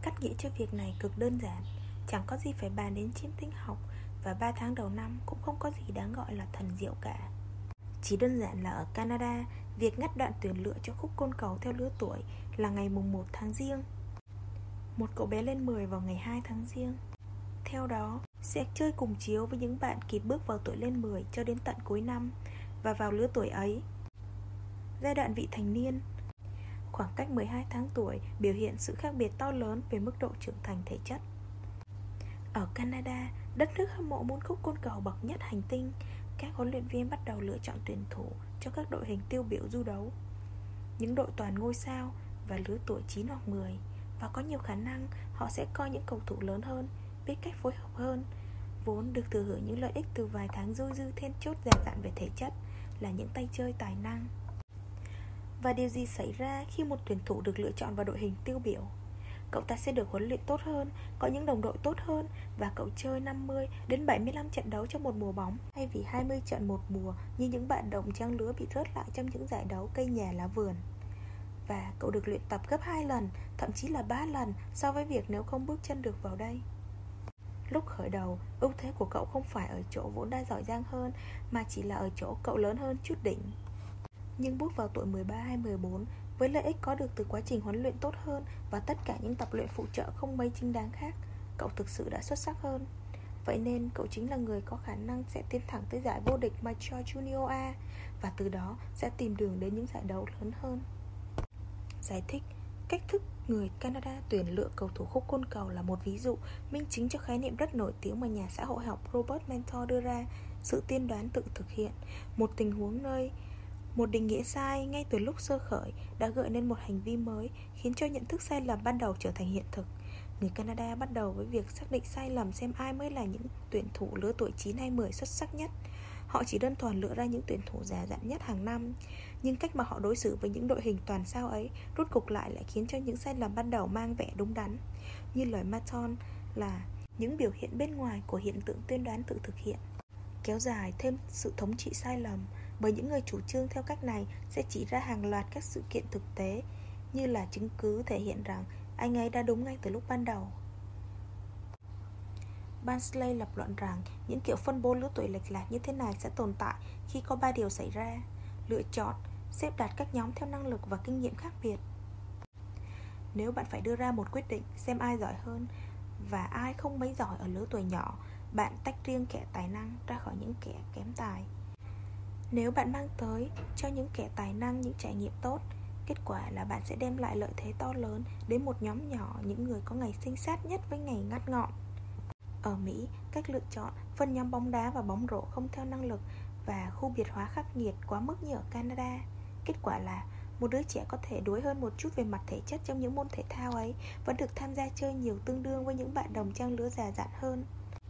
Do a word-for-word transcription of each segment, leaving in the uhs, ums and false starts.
Cách nghĩ cho việc này cực đơn giản, chẳng có gì phải bàn đến chiến tinh học. Và ba tháng đầu năm cũng không có gì đáng gọi là thần diệu cả. Chỉ đơn giản là ở Canada, việc ngắt đoạn tuyển lựa cho khúc côn cầu theo lứa tuổi là ngày mùng một tháng Giêng. Một cậu bé lên mười vào ngày hai tháng Giêng. Theo đó, sẽ chơi cùng chiếu với những bạn kịp bước vào tuổi lên mười cho đến tận cuối năm. Và vào lứa tuổi ấy, giai đoạn vị thành niên, khoảng cách mười hai tháng tuổi biểu hiện sự khác biệt to lớn về mức độ trưởng thành thể chất. Ở Canada, đất nước hâm mộ môn khúc côn cầu bậc nhất hành tinh, các huấn luyện viên bắt đầu lựa chọn tuyển thủ cho các đội hình tiêu biểu du đấu. Những đội toàn ngôi sao và lứa tuổi chín hoặc mười. Và có nhiều khả năng họ sẽ coi những cầu thủ lớn hơn, biết cách phối hợp hơn, vốn được thừa hưởng những lợi ích từ vài tháng dôi dư then chốt già dặn về thể chất, là những tay chơi tài năng. Và điều gì xảy ra khi một tuyển thủ được lựa chọn vào đội hình tiêu biểu? Cậu ta sẽ được huấn luyện tốt hơn, có những đồng đội tốt hơn, và cậu chơi năm mươi đến bảy mươi lăm trận đấu trong một mùa bóng, thay vì hai mươi trận một mùa như những bạn đồng trang lứa bị rớt lại trong những giải đấu cây nhà lá vườn. Và cậu được luyện tập gấp hai lần, thậm chí là ba lần so với việc nếu không bước chân được vào đây. Lúc khởi đầu, ưu thế của cậu không phải ở chỗ vốn đã giỏi giang hơn, mà chỉ là ở chỗ cậu lớn hơn chút đỉnh. Nhưng bước vào tuổi mười ba hay mười bốn, với lợi ích có được từ quá trình huấn luyện tốt hơn và tất cả những tập luyện phụ trợ không mấy chính đáng khác, cậu thực sự đã xuất sắc hơn. Vậy nên cậu chính là người có khả năng sẽ tiến thẳng tới giải vô địch Major Junior A, và từ đó sẽ tìm đường đến những giải đấu lớn hơn. Giải thích: cách thức người Canada tuyển lựa cầu thủ khúc côn cầu là một ví dụ minh chứng cho khái niệm rất nổi tiếng mà nhà xã hội học Robert Mentor đưa ra, sự tiên đoán tự thực hiện. Một tình huống nơi một định nghĩa sai ngay từ lúc sơ khởi đã gợi nên một hành vi mới, khiến cho nhận thức sai lầm ban đầu trở thành hiện thực. Người Canada bắt đầu với việc xác định sai lầm xem ai mới là những tuyển thủ lứa tuổi chín hay mười xuất sắc nhất. Họ chỉ đơn thuần lựa ra những tuyển thủ già dặn nhất hàng năm. Nhưng cách mà họ đối xử với những đội hình toàn sao ấy rốt cuộc lại lại khiến cho những sai lầm ban đầu mang vẻ đúng đắn. Như lời Maton là những biểu hiện bên ngoài của hiện tượng tiên đoán tự thực hiện. Kéo dài thêm sự thống trị sai lầm, bởi những người chủ trương theo cách này sẽ chỉ ra hàng loạt các sự kiện thực tế như là chứng cứ thể hiện rằng anh ấy đã đúng ngay từ lúc ban đầu. Barnsley lập luận rằng những kiểu phân bố lứa tuổi lệch lạc như thế này sẽ tồn tại khi có ba điều xảy ra: lựa chọn, xếp đặt các nhóm theo năng lực và kinh nghiệm khác biệt. Nếu bạn phải đưa ra một quyết định xem ai giỏi hơn và ai không mấy giỏi ở lứa tuổi nhỏ, bạn tách riêng kẻ tài năng ra khỏi những kẻ kém tài. Nếu bạn mang tới cho những kẻ tài năng những trải nghiệm tốt, kết quả là bạn sẽ đem lại lợi thế to lớn đến một nhóm nhỏ những người có ngày sinh sát nhất với ngày ngắt ngọn. Ở Mỹ, cách lựa chọn phân nhóm bóng đá và bóng rổ không theo năng lực và khu biệt hóa khắc nghiệt quá mức như ở Canada. Kết quả là một đứa trẻ có thể đuối hơn một chút về mặt thể chất trong những môn thể thao ấy vẫn được tham gia chơi nhiều tương đương với những bạn đồng trang lứa già dặn hơn.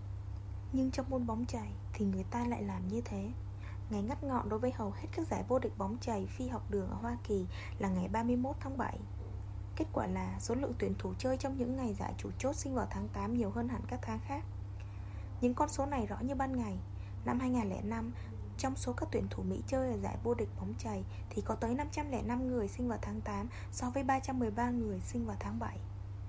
Nhưng trong môn bóng chày thì người ta lại làm như thế. Ngày ngắt ngọn đối với hầu hết các giải vô địch bóng chày phi học đường ở Hoa Kỳ là ngày ba mươi mốt tháng bảy. Kết quả là số lượng tuyển thủ chơi trong những ngày giải chủ chốt sinh vào tháng tám nhiều hơn hẳn các tháng khác. Những con số này rõ như ban ngày. Năm hai không không năm, trong số các tuyển thủ Mỹ chơi ở giải vô địch bóng chày thì có tới năm trăm lẻ năm người sinh vào tháng tám so với ba trăm mười ba người sinh vào tháng bảy.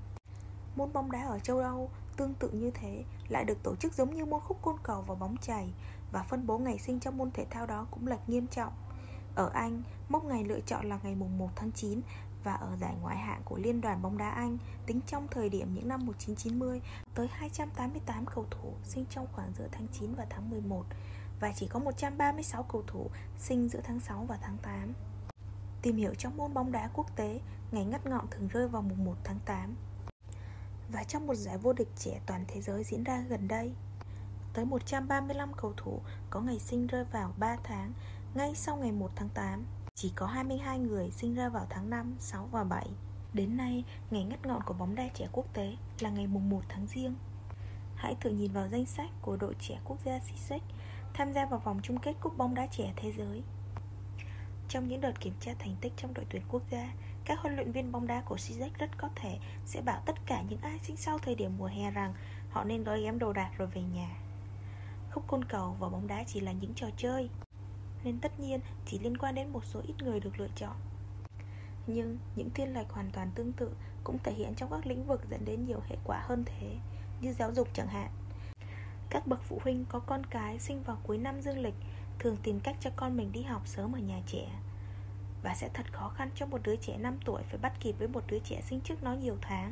Môn bóng đá ở châu Âu tương tự như thế, lại được tổ chức giống như môn khúc côn cầu và bóng chày, và phân bố ngày sinh trong môn thể thao đó cũng lệch nghiêm trọng. Ở Anh, mốc ngày lựa chọn là ngày mùng một tháng chín, và ở giải ngoại hạng của Liên đoàn bóng đá Anh, tính trong thời điểm những năm một nghìn chín trăm chín mươi, tới hai trăm tám mươi tám cầu thủ sinh trong khoảng giữa tháng chín và tháng mười một, và chỉ có một trăm ba mươi sáu cầu thủ sinh giữa tháng sáu và tháng tám. Tìm hiểu trong môn bóng đá quốc tế, ngày ngắt ngọn thường rơi vào mùng một tháng tám. Và trong một giải vô địch trẻ toàn thế giới diễn ra gần đây, tới một trăm ba mươi lăm cầu thủ có ngày sinh rơi vào ba tháng ngay sau ngày một tháng tám. Chỉ có hai mươi hai người sinh ra vào tháng năm, sáu và bảy. Đến nay, ngày ngắt ngọn của bóng đá trẻ quốc tế là ngày mùng một tháng Giêng. Hãy thử nhìn vào danh sách của đội trẻ quốc gia Sussex tham gia vào vòng chung kết cúp bóng đá trẻ thế giới. Trong những đợt kiểm tra thành tích trong đội tuyển quốc gia, các huấn luyện viên bóng đá của Sussex rất có thể sẽ bảo tất cả những ai sinh sau thời điểm mùa hè rằng họ nên gói ghém đồ đạc rồi về nhà. Khúc côn cầu và bóng đá chỉ là những trò chơi, nên tất nhiên chỉ liên quan đến một số ít người được lựa chọn. Nhưng những thiên lệch hoàn toàn tương tự cũng thể hiện trong các lĩnh vực dẫn đến nhiều hệ quả hơn thế, như giáo dục chẳng hạn. Các bậc phụ huynh có con cái sinh vào cuối năm dương lịch thường tìm cách cho con mình đi học sớm ở nhà trẻ. Và sẽ thật khó khăn cho một đứa trẻ năm tuổi phải bắt kịp với một đứa trẻ sinh trước nó nhiều tháng.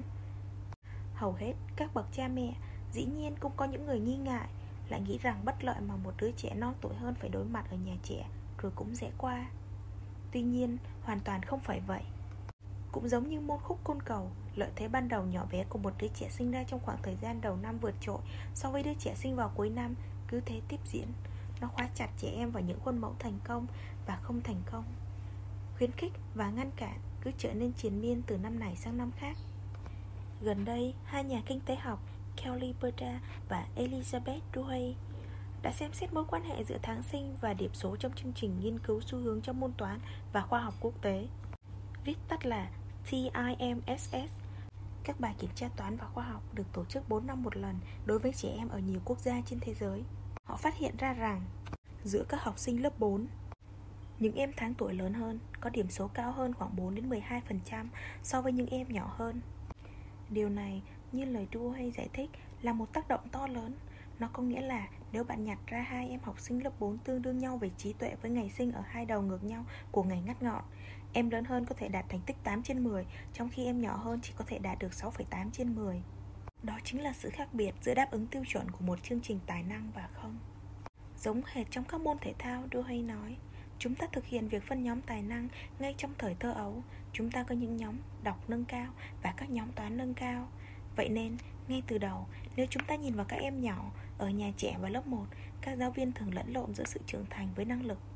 Hầu hết các bậc cha mẹ dĩ nhiên cũng có những người nghi ngại, lại nghĩ rằng bất lợi mà một đứa trẻ non tuổi hơn phải đối mặt ở nhà trẻ rồi cũng sẽ qua. Tuy nhiên, hoàn toàn không phải vậy. Cũng giống như môn khúc côn cầu, lợi thế ban đầu nhỏ bé của một đứa trẻ sinh ra trong khoảng thời gian đầu năm vượt trội so với đứa trẻ sinh vào cuối năm cứ thế tiếp diễn. Nó khóa chặt trẻ em vào những khuôn mẫu thành công và không thành công, khuyến khích và ngăn cản cứ trở nên triền miên từ năm này sang năm khác. Gần đây, hai nhà kinh tế học Kelly Berta và Elizabeth Duhay đã xem xét mối quan hệ giữa tháng sinh và điểm số trong chương trình nghiên cứu xu hướng trong môn toán và khoa học quốc tế, viết tắt là T I M S S. Các bài kiểm tra toán và khoa học được tổ chức bốn năm một lần đối với trẻ em ở nhiều quốc gia trên thế giới. Họ phát hiện ra rằng giữa các học sinh lớp bốn, những em tháng tuổi lớn hơn có điểm số cao hơn khoảng bốn đến mười hai phần trăm so với những em nhỏ hơn. Điều này, như lời Duhay giải thích, là một tác động to lớn. Nó có nghĩa là nếu bạn nhặt ra hai em học sinh lớp bốn tương đương nhau về trí tuệ với ngày sinh ở hai đầu ngược nhau của ngày ngắt ngọn, em lớn hơn có thể đạt thành tích tám trên mười, trong khi em nhỏ hơn chỉ có thể đạt được sáu phẩy tám trên mười. Đó chính là sự khác biệt giữa đáp ứng tiêu chuẩn của một chương trình tài năng và không. Giống hệt trong các môn thể thao, Duhay nói, chúng ta thực hiện việc phân nhóm tài năng ngay trong thời thơ ấu. Chúng ta có những nhóm đọc nâng cao và các nhóm toán nâng cao. Vậy nên, ngay từ đầu, nếu chúng ta nhìn vào các em nhỏ ở nhà trẻ và lớp một, các giáo viên thường lẫn lộn giữa sự trưởng thành với năng lực.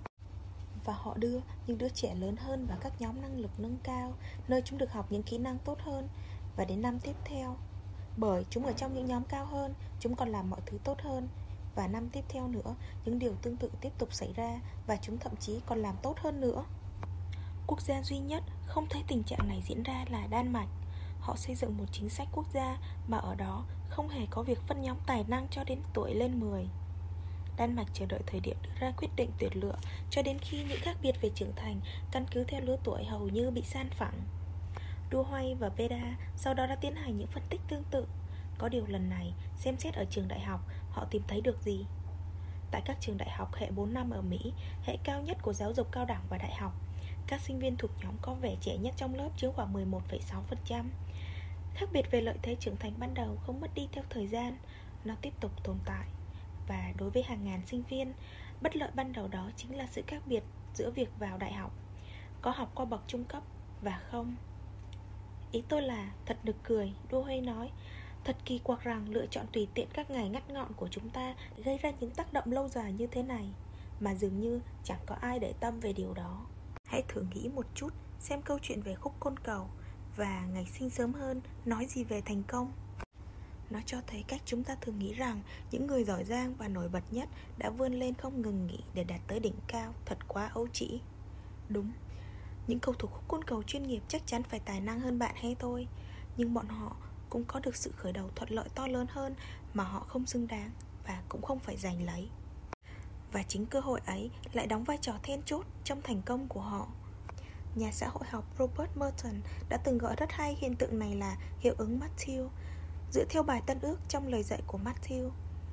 Và họ đưa những đứa trẻ lớn hơn vào các nhóm năng lực nâng cao, nơi chúng được học những kỹ năng tốt hơn. Và đến năm tiếp theo, bởi chúng ở trong những nhóm cao hơn, chúng còn làm mọi thứ tốt hơn. Và năm tiếp theo nữa, những điều tương tự tiếp tục xảy ra, và chúng thậm chí còn làm tốt hơn nữa. Quốc gia duy nhất không thấy tình trạng này diễn ra là Đan Mạch. Họ xây dựng một chính sách quốc gia mà ở đó không hề có việc phân nhóm tài năng cho đến tuổi lên mười. Đan Mạch chờ đợi thời điểm đưa ra quyết định tuyển lựa cho đến khi những khác biệt về trưởng thành căn cứ theo lứa tuổi hầu như bị san phẳng. Duhay và Beda sau đó đã tiến hành những phân tích tương tự. Có điều lần này, xem xét ở trường đại học, họ tìm thấy được gì? Tại các trường đại học hệ bốn năm ở Mỹ, hệ cao nhất của giáo dục cao đẳng và đại học, các sinh viên thuộc nhóm có vẻ trẻ nhất trong lớp chiếm khoảng mười một phẩy sáu phần trăm. Khác biệt về lợi thế trưởng thành ban đầu không mất đi theo thời gian, nó tiếp tục tồn tại. Và đối với hàng ngàn sinh viên, bất lợi ban đầu đó chính là sự khác biệt giữa việc vào đại học, có học qua bậc trung cấp và không. Ý tôi là, thật nực cười, Duhay nói, thật kỳ quặc rằng lựa chọn tùy tiện các ngày ngắt ngọn của chúng ta gây ra những tác động lâu dài như thế này, mà dường như chẳng có ai để tâm về điều đó. Hãy thử nghĩ một chút xem câu chuyện về khúc côn cầu và ngày sinh sớm hơn nói gì về thành công. Nó cho thấy cách chúng ta thường nghĩ rằng những người giỏi giang và nổi bật nhất đã vươn lên không ngừng nghỉ để đạt tới đỉnh cao, thật quá ấu trĩ. Đúng, những cầu thủ khúc côn cầu chuyên nghiệp chắc chắn phải tài năng hơn bạn hay tôi, nhưng bọn họ cũng có được sự khởi đầu thuận lợi to lớn hơn mà họ không xứng đáng và cũng không phải giành lấy. Và chính cơ hội ấy lại đóng vai trò then chốt trong thành công của họ. Nhà xã hội học Robert Merton đã từng gọi rất hay hiện tượng này là hiệu ứng Matthew, dựa theo bài Tân Ước trong lời dạy của Matthew.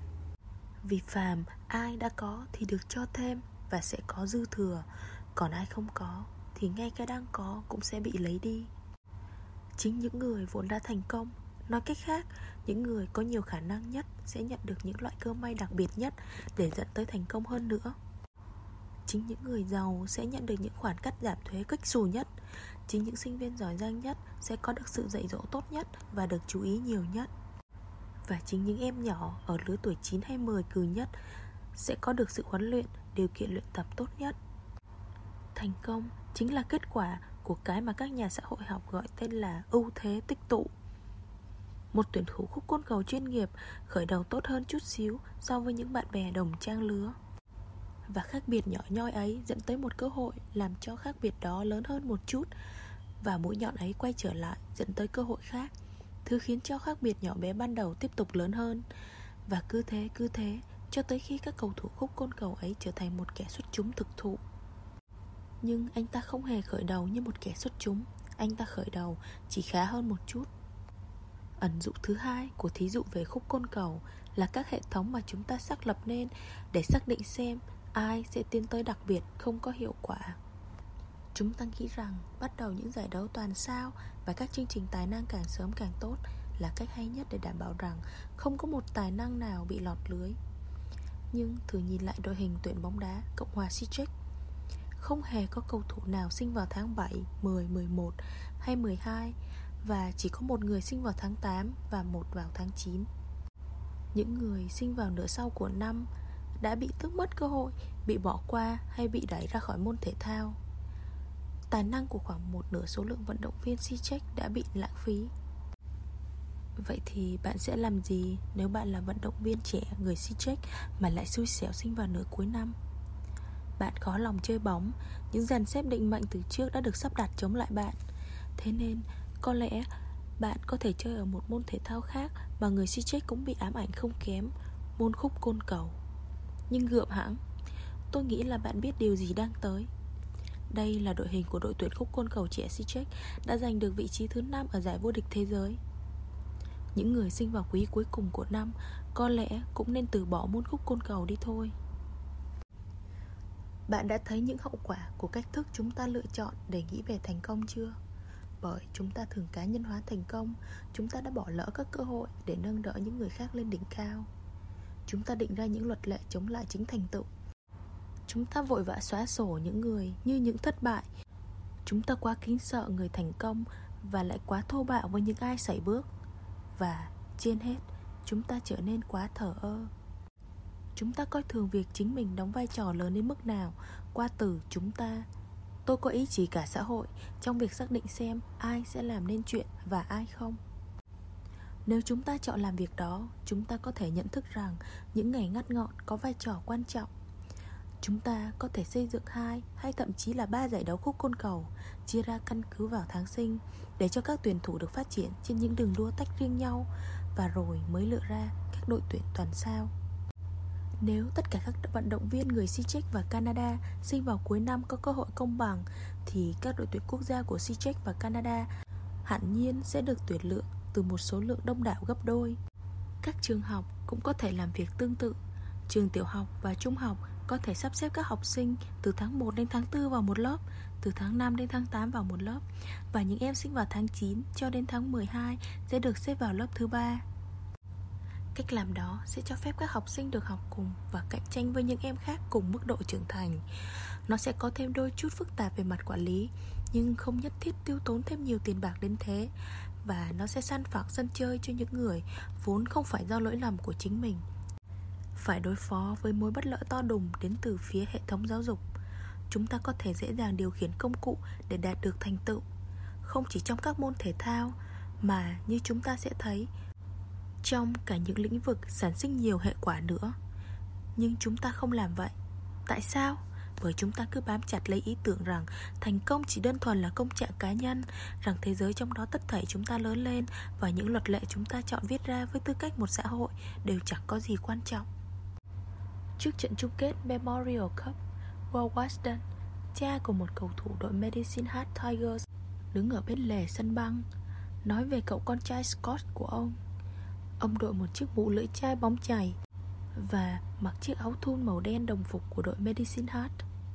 Vì phàm ai đã có thì được cho thêm và sẽ có dư thừa, còn ai không có thì ngay cái đang có cũng sẽ bị lấy đi. Chính những người vốn đã thành công, nói cách khác, những người có nhiều khả năng nhất sẽ nhận được những loại cơ may đặc biệt nhất để dẫn tới thành công hơn nữa. Chính những người giàu sẽ nhận được những khoản cắt giảm thuế cách xù nhất. Chính những sinh viên giỏi giang nhất sẽ có được sự dạy dỗ tốt nhất và được chú ý nhiều nhất. Và chính những em nhỏ ở lứa tuổi chín hay mười cừ nhất sẽ có được sự huấn luyện, điều kiện luyện tập tốt nhất. Thành công chính là kết quả của cái mà các nhà xã hội học gọi tên là ưu thế tích tụ. Một tuyển thủ khúc côn cầu chuyên nghiệp khởi đầu tốt hơn chút xíu so với những bạn bè đồng trang lứa. Và khác biệt nhỏ nhoi ấy dẫn tới một cơ hội làm cho khác biệt đó lớn hơn một chút. Và mũi nhọn ấy quay trở lại dẫn tới cơ hội khác, thứ khiến cho khác biệt nhỏ bé ban đầu tiếp tục lớn hơn. Và cứ thế cứ thế cho tới khi các cầu thủ khúc côn cầu ấy trở thành một kẻ xuất chúng thực thụ. Nhưng anh ta không hề khởi đầu như một kẻ xuất chúng. Anh ta khởi đầu chỉ khá hơn một chút. Ẩn dụ thứ hai của thí dụ về khúc côn cầu là các hệ thống mà chúng ta xác lập nên để xác định xem ai sẽ tiến tới đặc biệt không có hiệu quả. Chúng ta nghĩ rằng bắt đầu những giải đấu toàn sao và các chương trình tài năng càng sớm càng tốt là cách hay nhất để đảm bảo rằng không có một tài năng nào bị lọt lưới. Nhưng thử nhìn lại đội hình tuyển bóng đá Cộng hòa Czech. Không hề có cầu thủ nào sinh vào tháng bảy, mười, mười một hay mười hai, và chỉ có một người sinh vào tháng tám và một vào tháng chín. Những người sinh vào nửa sau của năm đã bị tước mất cơ hội, bị bỏ qua hay bị đẩy ra khỏi môn thể thao. Tài năng của khoảng một nửa số lượng vận động viên Czech đã bị lãng phí. Vậy thì bạn sẽ làm gì nếu bạn là vận động viên trẻ người Czech mà lại xui xẻo sinh vào nửa cuối năm? Bạn khó lòng chơi bóng, những dàn xếp định mệnh từ trước đã được sắp đặt chống lại bạn. Thế nên có lẽ bạn có thể chơi ở một môn thể thao khác mà người Czech cũng bị ám ảnh không kém, môn khúc côn cầu. Nhưng gượng hãng, tôi nghĩ là bạn biết điều gì đang tới. Đây là đội hình của đội tuyển khúc côn cầu trẻ Czech đã giành được vị trí thứ năm ở giải vô địch thế giới. Những người sinh vào quý cuối cùng của năm có lẽ cũng nên từ bỏ môn khúc côn cầu đi thôi. Bạn đã thấy những hậu quả của cách thức chúng ta lựa chọn để nghĩ về thành công chưa? Bởi chúng ta thường cá nhân hóa thành công, chúng ta đã bỏ lỡ các cơ hội để nâng đỡ những người khác lên đỉnh cao. Chúng ta định ra những luật lệ chống lại chính thành tựu. Chúng ta vội vã xóa sổ những người như những thất bại. Chúng ta quá kính sợ người thành công và lại quá thô bạo với những ai sẩy bước. Và trên hết, chúng ta trở nên quá thờ ơ. Chúng ta coi thường việc chính mình đóng vai trò lớn đến mức nào qua từ chúng ta. Tôi có ý chỉ cả xã hội trong việc xác định xem ai sẽ làm nên chuyện và ai không. Nếu chúng ta chọn làm việc đó, chúng ta có thể nhận thức rằng những ngày ngắt ngọn có vai trò quan trọng. Chúng ta có thể xây dựng hai hay thậm chí là ba giải đấu khúc côn cầu, chia ra căn cứ vào tháng sinh, để cho các tuyển thủ được phát triển trên những đường đua tách riêng nhau, và rồi mới lựa ra các đội tuyển toàn sao. Nếu tất cả các vận động viên người Czech và Canada sinh vào cuối năm có cơ hội công bằng, thì các đội tuyển quốc gia của Czech và Canada hẳn nhiên sẽ được tuyển lựa từ một số lượng đông đảo gấp đôi. Các trường học cũng có thể làm việc tương tự. Trường tiểu học và trung học có thể sắp xếp các học sinh từ tháng một đến tháng tư vào một lớp, từ tháng năm đến tháng tám vào một lớp, và những em sinh vào tháng chín cho đến tháng mười hai sẽ được xếp vào lớp thứ ba. Cách làm đó sẽ cho phép các học sinh được học cùng và cạnh tranh với những em khác cùng mức độ trưởng thành. Nó sẽ có thêm đôi chút phức tạp về mặt quản lý, nhưng không nhất thiết tiêu tốn thêm nhiều tiền bạc đến thế. Và nó sẽ san phẳng sân chơi cho những người vốn không phải do lỗi lầm của chính mình phải đối phó với mối bất lợi to đùng đến từ phía hệ thống giáo dục. Chúng ta có thể dễ dàng điều khiển công cụ để đạt được thành tựu, không chỉ trong các môn thể thao, mà như chúng ta sẽ thấy, trong cả những lĩnh vực sản sinh nhiều hệ quả nữa. Nhưng chúng ta không làm vậy. Tại sao? Bởi chúng ta cứ bám chặt lấy ý tưởng rằng thành công chỉ đơn thuần là công trạng cá nhân, rằng thế giới trong đó tất thảy chúng ta lớn lên và những luật lệ chúng ta chọn viết ra với tư cách một xã hội đều chẳng có gì quan trọng. Trước trận chung kết Memorial Cup, Walt Watson, cha của một cầu thủ đội Medicine Hat Tigers, đứng ở bên lề sân băng, nói về cậu con trai Scott của ông. Ông đội một chiếc mũ lưỡi chai bóng chày và mặc chiếc áo thun màu đen đồng phục của đội Medicine Hat.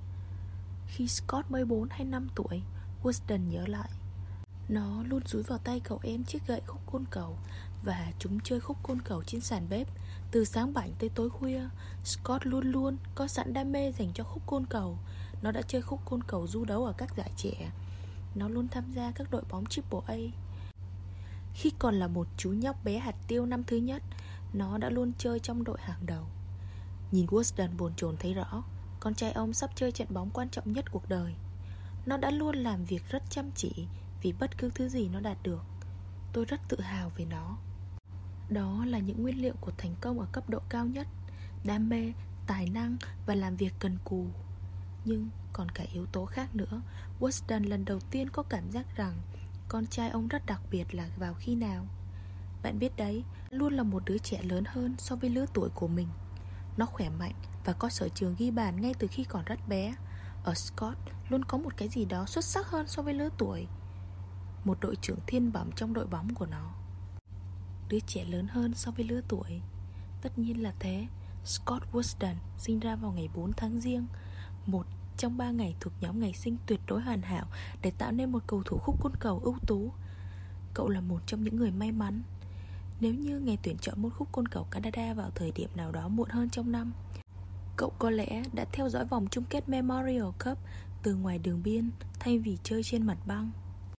Khi Scott mới bốn hay năm tuổi, Winston nhớ lại, nó luôn dúi vào tay cậu em chiếc gậy khúc côn cầu, và chúng chơi khúc côn cầu trên sàn bếp từ sáng bảnh tới tối khuya. Scott luôn luôn có sẵn đam mê dành cho khúc côn cầu. Nó đã chơi khúc côn cầu du đấu ở các giải trẻ. Nó luôn tham gia các đội bóng Triple A. Khi còn là một chú nhóc bé hạt tiêu năm thứ nhất, nó đã luôn chơi trong đội hàng đầu. Nhìn Winston bồn chồn thấy rõ, con trai ông sắp chơi trận bóng quan trọng nhất cuộc đời. Nó đã luôn làm việc rất chăm chỉ vì bất cứ thứ gì nó đạt được. Tôi rất tự hào về nó. Đó là những nguyên liệu của thành công ở cấp độ cao nhất: đam mê, tài năng và làm việc cần cù. Nhưng còn cả yếu tố khác nữa. Winston lần đầu tiên có cảm giác rằng con trai ông rất đặc biệt là vào khi nào. Bạn biết đấy, luôn là một đứa trẻ lớn hơn so với lứa tuổi của mình. Nó khỏe mạnh và có sở trường ghi bàn ngay từ khi còn rất bé. Ở Scott luôn có một cái gì đó xuất sắc hơn so với lứa tuổi. một đội trưởng thiên bẩm trong đội bóng của nó. Đứa trẻ lớn hơn so với lứa tuổi. Tất nhiên là thế. Scott Woodson sinh ra vào ngày bốn tháng Giêng, một trong ba ngày thuộc nhóm ngày sinh tuyệt đối hoàn hảo để tạo nên một cầu thủ khúc côn cầu ưu tú. Cậu là một trong những người may mắn. Nếu như ngày tuyển chọn môn khúc côn cầu Canada vào thời điểm nào đó muộn hơn trong năm, cậu có lẽ đã theo dõi vòng chung kết Memorial Cup từ ngoài đường biên thay vì chơi trên mặt băng.